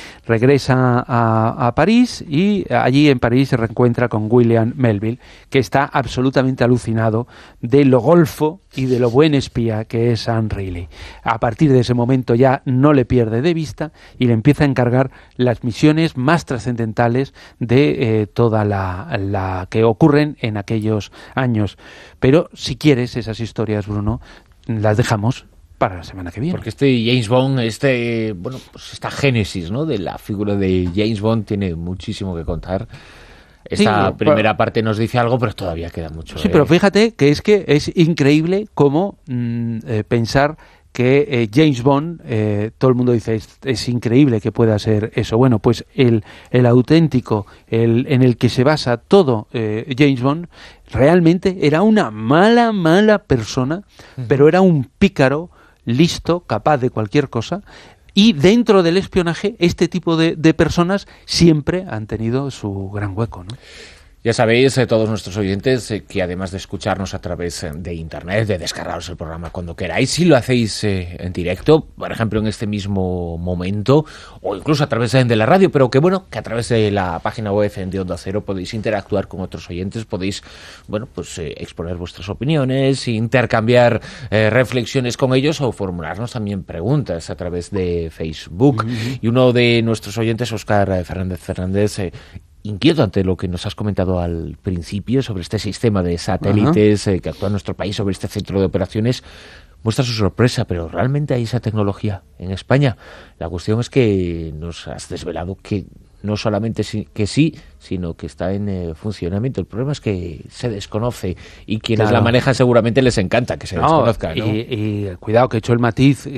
Regresa a París y allí en París se reencuentra con William Melville, que está absolutamente alucinado de lo golfo y de lo buen espía que es Anne Riley. A partir de ese momento ya no le pierde de vista y le empieza a encargar las misiones más trascendentales de toda la que ocurren en aquellos años. Pero si quieres esas historias, Bruno, las dejamos para la semana que viene. Porque James Bond, pues esta génesis, ¿no?, de la figura de James Bond tiene muchísimo que contar. Esta primera parte nos dice algo, pero todavía queda mucho. Sí, pero fíjate que es increíble cómo pensar que James Bond, todo el mundo dice, es increíble que pueda ser eso. Bueno, pues el auténtico, en el que se basa todo James Bond, realmente era una mala persona, pero era un pícaro, listo, capaz de cualquier cosa. Y dentro del espionaje, este tipo de personas siempre han tenido su gran hueco, ¿no? Ya sabéis, todos nuestros oyentes, que además de escucharnos a través de Internet, de descargaros el programa cuando queráis, si lo hacéis en directo, por ejemplo en este mismo momento, o incluso a través de la radio, pero que a través de la página web de Onda Cero podéis interactuar con otros oyentes, podéis, exponer vuestras opiniones, intercambiar reflexiones con ellos o formularnos también preguntas a través de Facebook. Y uno de nuestros oyentes, Óscar Fernández, inquieto ante lo que nos has comentado al principio sobre este sistema de satélites que actúa en nuestro país, sobre este centro de operaciones, muestra su sorpresa, pero ¿realmente hay esa tecnología en España? La cuestión es que nos has desvelado que no solamente que sí, sino que está en funcionamiento. El problema es que se desconoce y quienes la manejan seguramente les encanta que se desconozca, ¿no? Y cuidado, que he hecho el matiz,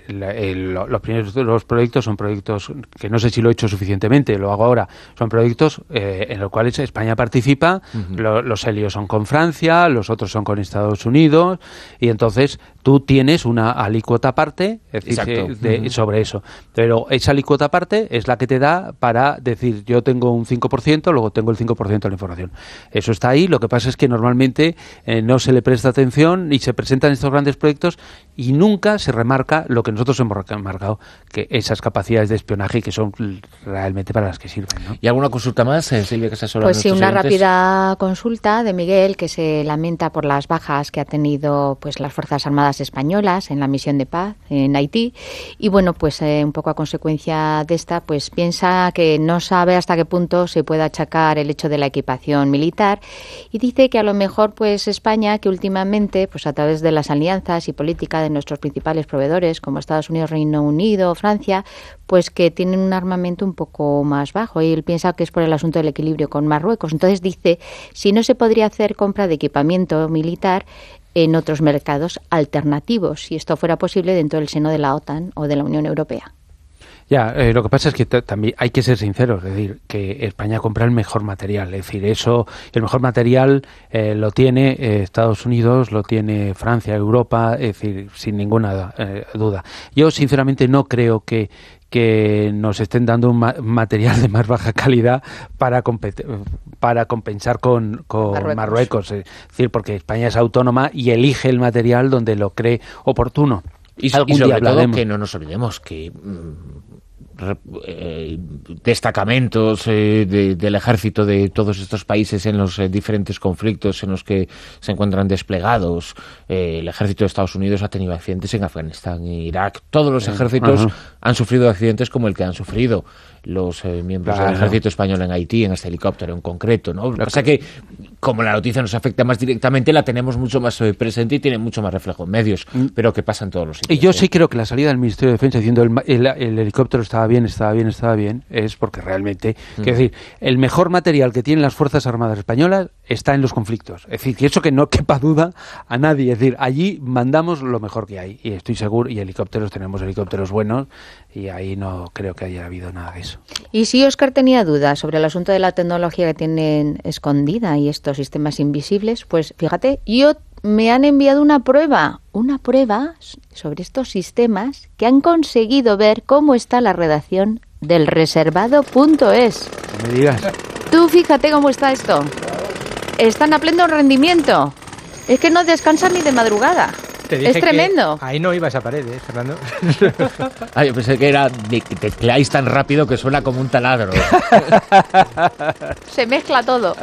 los primeros de los proyectos son proyectos que no sé si lo he hecho suficientemente, lo hago ahora, son proyectos en los cuales España participa, los Helios son con Francia, los otros son con Estados Unidos, y entonces tú tienes una alícuota aparte, es decir, sobre eso. Pero esa alícuota aparte es la que te da para decir, yo tengo un 5%, luego tengo el 5% de la información. Eso está ahí, lo que pasa es que normalmente no se le presta atención y se presentan estos grandes proyectos y nunca se remarca lo que nosotros hemos remarcado, que esas capacidades de espionaje que son realmente para las que sirven, ¿no? ¿Y alguna consulta más, Silvia, que asesoran Pues sí, una oyentes? rápida consulta de Miguel, que se lamenta por las bajas que ha tenido las Fuerzas Armadas españolas en la misión de paz en Haití. Y un poco a consecuencia de esta, piensa que no sabe hasta qué punto se puede achacar el hecho de la equipación militar, y dice que a lo mejor España, que últimamente a través de las alianzas y política de nuestros principales proveedores como Estados Unidos, Reino Unido, Francia, que tienen un armamento un poco más bajo, y él piensa que es por el asunto del equilibrio con Marruecos. Entonces dice, si no se podría hacer compra de equipamiento militar en otros mercados alternativos, si esto fuera posible dentro del seno de la OTAN o de la Unión Europea. Ya, lo que pasa es que también hay que ser sinceros, es decir, que España compra el mejor material, es decir, el mejor material lo tiene Estados Unidos, lo tiene Francia, Europa, es decir, sin ninguna duda. Yo, sinceramente, no creo que nos estén dando un material de más baja calidad para compensar con Marruecos. Es decir, porque España es autónoma y elige el material donde lo cree oportuno. Y sobre todo que no nos olvidemos que destacamentos del ejército de todos estos países en los diferentes conflictos en los que se encuentran desplegados. El ejército de Estados Unidos ha tenido accidentes en Afganistán, en Irak. Todos los ejércitos han sufrido accidentes como el que han sufrido los miembros del ejército español en Haití, en este helicóptero en concreto, ¿no? Lo que pasa es que, como la noticia nos afecta más directamente, la tenemos mucho más presente y tiene mucho más reflejo en medios, pero que pasa en todos los sitios. Y yo sí creo que la salida del Ministerio de Defensa diciendo el helicóptero estaba bien, es porque realmente, quiero decir, el mejor material que tienen las Fuerzas Armadas españolas está en los conflictos. Es decir, que eso que no quepa duda a nadie. Es decir, allí mandamos lo mejor que hay. Y estoy seguro, y tenemos helicópteros buenos, y ahí no creo que haya habido nada de eso. Y si Óscar tenía dudas sobre el asunto de la tecnología que tienen escondida y estos sistemas invisibles, pues fíjate, me han enviado una prueba sobre estos sistemas que han conseguido ver cómo está la redacción del reservado.es. No me digas. Tú fíjate cómo está esto. Están a pleno rendimiento. Es que no descansan ni de madrugada. Es tremendo. Ahí no iba esa pared, Fernando. Yo pensé que era que tecleáis tan rápido que suena como un taladro. Se mezcla todo.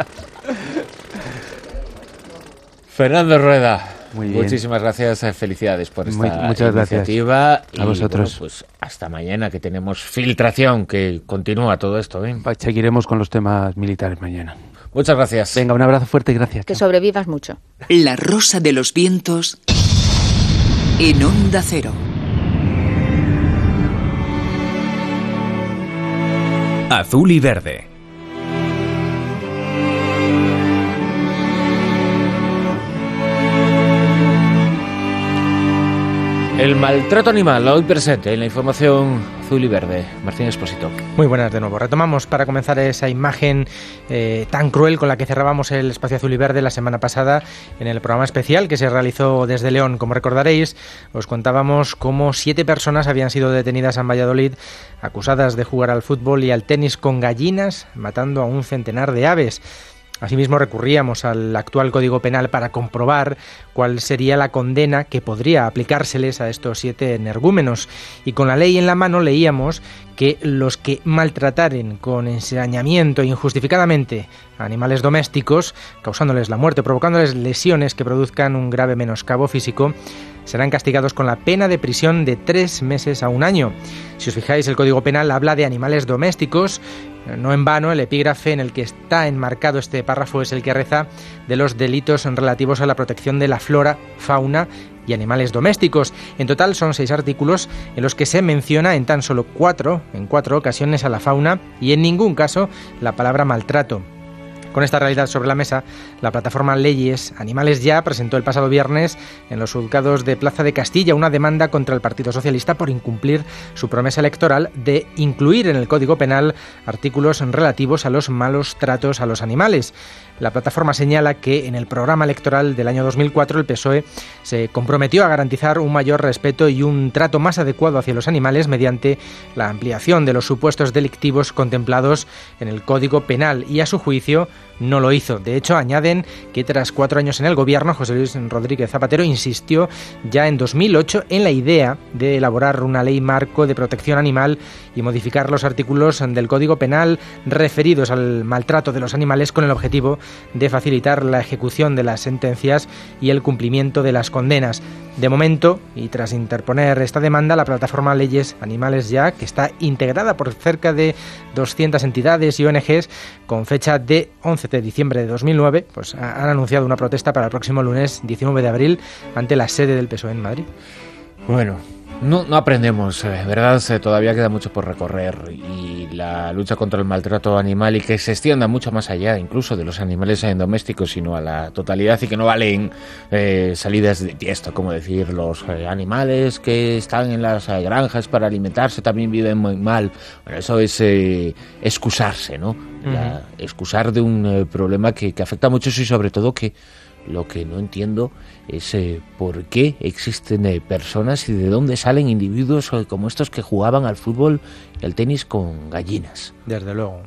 Fernando Rueda, muy bien. Muchísimas gracias, felicidades por esta muchas iniciativa. Gracias a vosotros. Bueno, pues hasta mañana, que tenemos filtración, que continúa todo esto. Seguiremos con los temas militares mañana. Muchas gracias. Venga, un abrazo fuerte y gracias. Que sobrevivas mucho. La Rosa de los Vientos en Onda Cero. Azul y verde. El maltrato animal, hoy presente en la información azul y verde. Martín Expósito. Muy buenas de nuevo. Retomamos para comenzar esa imagen tan cruel con la que cerrábamos el espacio azul y verde la semana pasada en el programa especial que se realizó desde León. Como recordaréis, os contábamos cómo 7 personas habían sido detenidas en Valladolid acusadas de jugar al fútbol y al tenis con gallinas, matando a un centenar de aves. Asimismo, recurríamos al actual Código Penal para comprobar cuál sería la condena que podría aplicárseles a estos 7 energúmenos. Y con la ley en la mano leíamos que los que maltrataren con ensañamiento injustificadamente a animales domésticos, causándoles la muerte, provocándoles lesiones que produzcan un grave menoscabo físico, serán castigados con la pena de prisión de 3 meses a 1 año. Si os fijáis, el Código Penal habla de animales domésticos. No en vano, el epígrafe en el que está enmarcado este párrafo es el que reza de los delitos relativos a la protección de la flora, fauna y animales domésticos. En total son 6 artículos en los que se menciona en tan solo 4 ocasiones a la fauna y en ningún caso la palabra maltrato. Con esta realidad sobre la mesa, la plataforma Leyes Animales Ya presentó el pasado viernes en los juzgados de Plaza de Castilla una demanda contra el Partido Socialista por incumplir su promesa electoral de incluir en el Código Penal artículos relativos a los malos tratos a los animales. La plataforma señala que en el programa electoral del año 2004 el PSOE se comprometió a garantizar un mayor respeto y un trato más adecuado hacia los animales mediante la ampliación de los supuestos delictivos contemplados en el Código Penal y, a su juicio, no lo hizo. De hecho, añaden que tras 4 años en el gobierno, José Luis Rodríguez Zapatero insistió ya en 2008 en la idea de elaborar una ley marco de protección animal y modificar los artículos del Código Penal referidos al maltrato de los animales con el objetivo de facilitar la ejecución de las sentencias y el cumplimiento de las condenas. De momento, y tras interponer esta demanda, la plataforma Leyes Animales Ya, que está integrada por cerca de 200 entidades y ONGs, con fecha de 11 de diciembre de 2009, pues han anunciado una protesta para el próximo lunes 19 de abril ante la sede del PSOE en Madrid. Bueno, No aprendemos, ¿verdad? Todavía queda mucho por recorrer y la lucha contra el maltrato animal y que se extienda mucho más allá incluso de los animales domésticos, sino a la totalidad y que no valen salidas de tiesto, como decir los animales que están en las granjas para alimentarse también viven muy mal. Bueno, eso es excusarse, ¿no? Excusar de un problema que afecta mucho y sobre todo que lo que no entiendo es por qué existen personas y de dónde salen individuos como estos que jugaban al fútbol y al tenis con gallinas. Desde luego.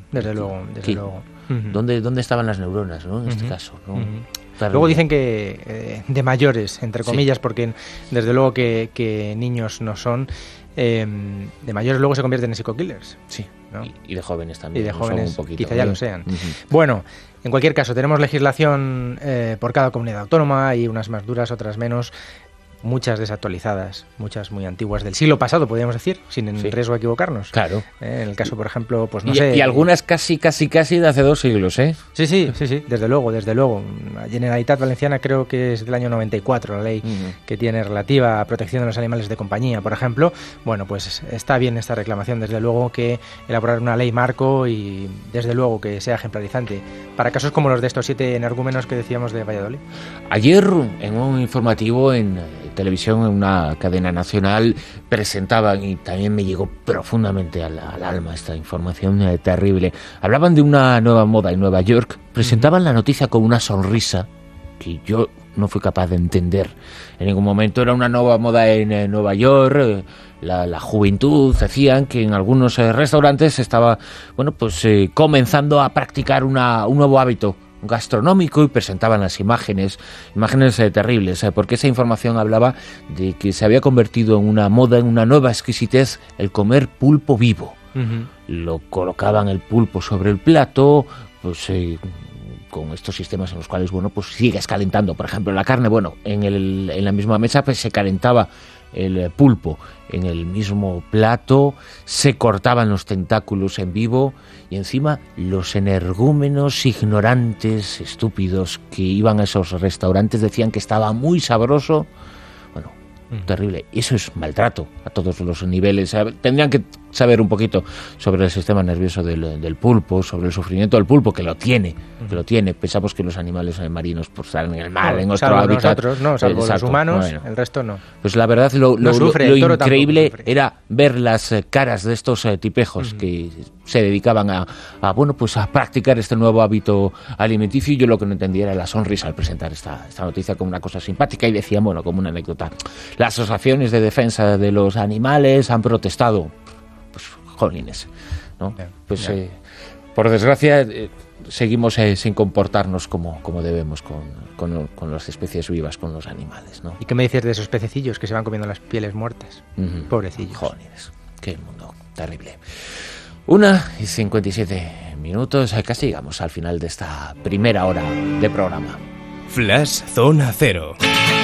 ¿Dónde estaban las neuronas, ¿no? En este caso, ¿no? Luego dicen que de mayores, entre comillas, porque desde luego que niños no son, de mayores luego se convierten en psycho-killers. Sí, ¿no? Y de jóvenes también. Y de jóvenes, un poquito, quizá ya lo sean. Bueno, en cualquier caso, tenemos legislación por cada comunidad autónoma, hay unas más duras, otras menos, muchas desactualizadas, muchas muy antiguas del siglo pasado, podríamos decir, sin riesgo de equivocarnos. Claro. En el caso, por ejemplo, pues no sé... Y algunas casi de hace 2 siglos, ¿eh? Sí, desde luego. La Generalitat Valenciana creo que es del año 94, la ley que tiene relativa a protección de los animales de compañía, por ejemplo. Bueno, pues está bien esta reclamación, desde luego que elaborar una ley marco y desde luego que sea ejemplarizante para casos como los de estos 7 energúmenos que decíamos de Valladolid. Ayer, en un informativo en televisión, en una cadena nacional, presentaban, y también me llegó profundamente al alma esta información terrible, hablaban de una nueva moda en Nueva York, presentaban la noticia con una sonrisa que yo no fui capaz de entender en ningún momento. Era una nueva moda en Nueva York, la juventud, decían que en algunos restaurantes estaba comenzando a practicar un nuevo hábito gastronómico y presentaban las imágenes terribles, porque esa información hablaba de que se había convertido en una moda, en una nueva exquisitez, el comer pulpo vivo. Lo colocaban el pulpo sobre el plato, con estos sistemas en los cuales, sigues calentando, por ejemplo, la carne, en la misma mesa se calentaba el pulpo en el mismo plato, se cortaban los tentáculos en vivo y encima los energúmenos ignorantes, estúpidos, que iban a esos restaurantes decían que estaba muy sabroso. Terrible. Y eso es maltrato a todos los niveles. Tendrían que saber un poquito sobre el sistema nervioso del pulpo, sobre el sufrimiento del pulpo, que lo tiene. Pensamos que los animales marinos están en el mar, en otro hábitat. Nosotros no, salvo los humanos, el resto no. Pues la verdad, lo increíble era ver las caras de estos tipejos que se dedicaban a practicar este nuevo hábito alimenticio, y yo lo que no entendía era la sonrisa al presentar esta noticia como una cosa simpática, y decían, como una anécdota, las asociaciones de defensa de los animales han protestado. Jolines, ¿no? Por desgracia seguimos sin comportarnos como debemos con las especies vivas, con los animales, ¿no? ¿Y qué me dices de esos pececillos que se van comiendo las pieles muertas? Pobrecillos. Jolines, qué mundo terrible. 1:57, casi llegamos al final de esta primera hora de programa. Flash Zona Cero.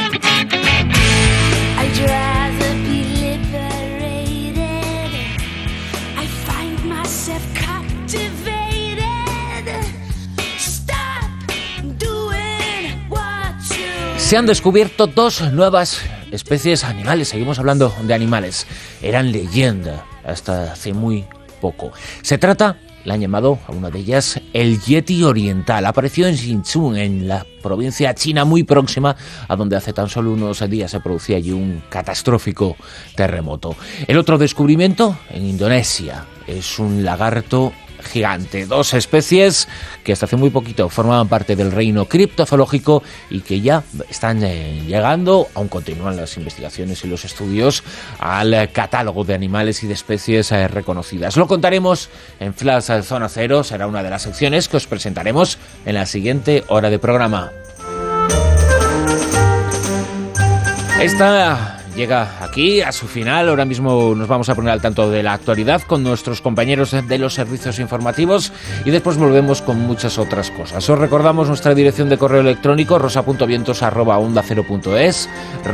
Se han descubierto 2 nuevas especies animales. Seguimos hablando de animales. Eran leyenda hasta hace muy poco. Se trata, la han llamado a una de ellas, el yeti oriental. Apareció en Xinchun, en la provincia china muy próxima a donde hace tan solo unos días se producía allí un catastrófico terremoto. El otro descubrimiento en Indonesia es un lagarto gigante. 2 especies que hasta hace muy poquito formaban parte del reino criptozoológico y que ya están llegando, aún continúan las investigaciones y los estudios, al catálogo de animales y de especies reconocidas. Lo contaremos en Flash Zona Cero, será una de las secciones que os presentaremos en la siguiente hora de programa. Esta llega aquí a su final. Ahora mismo nos vamos a poner al tanto de la actualidad con nuestros compañeros de los servicios informativos y después volvemos con muchas otras cosas. Os recordamos nuestra dirección de correo electrónico: rosa.vientos@onda0.es,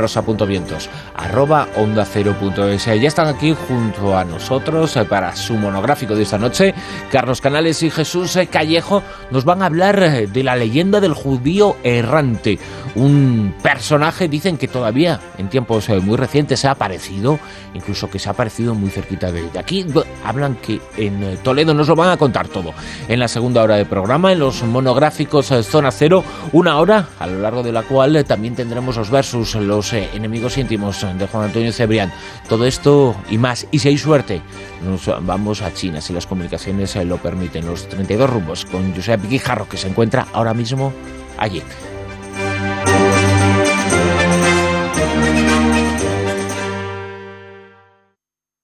rosa.vientos@onda0.es. Ya están aquí junto a nosotros para su monográfico de esta noche Carlos Canales y Jesús Callejo. Nos van a hablar de la leyenda del judío errante, un personaje, dicen que todavía en tiempos muy reciente, se ha aparecido, incluso que se ha aparecido muy cerquita de aquí. Hablan que en Toledo nos lo van a contar todo. En la segunda hora del programa, en los monográficos Zona Cero, una hora a lo largo de la cual también tendremos los versus, los enemigos íntimos de Juan Antonio Cebrián. Todo esto y más. Y si hay suerte, nos vamos a China, si las comunicaciones lo permiten. Los 32 rumbos con Josep Guijarro, que se encuentra ahora mismo allí.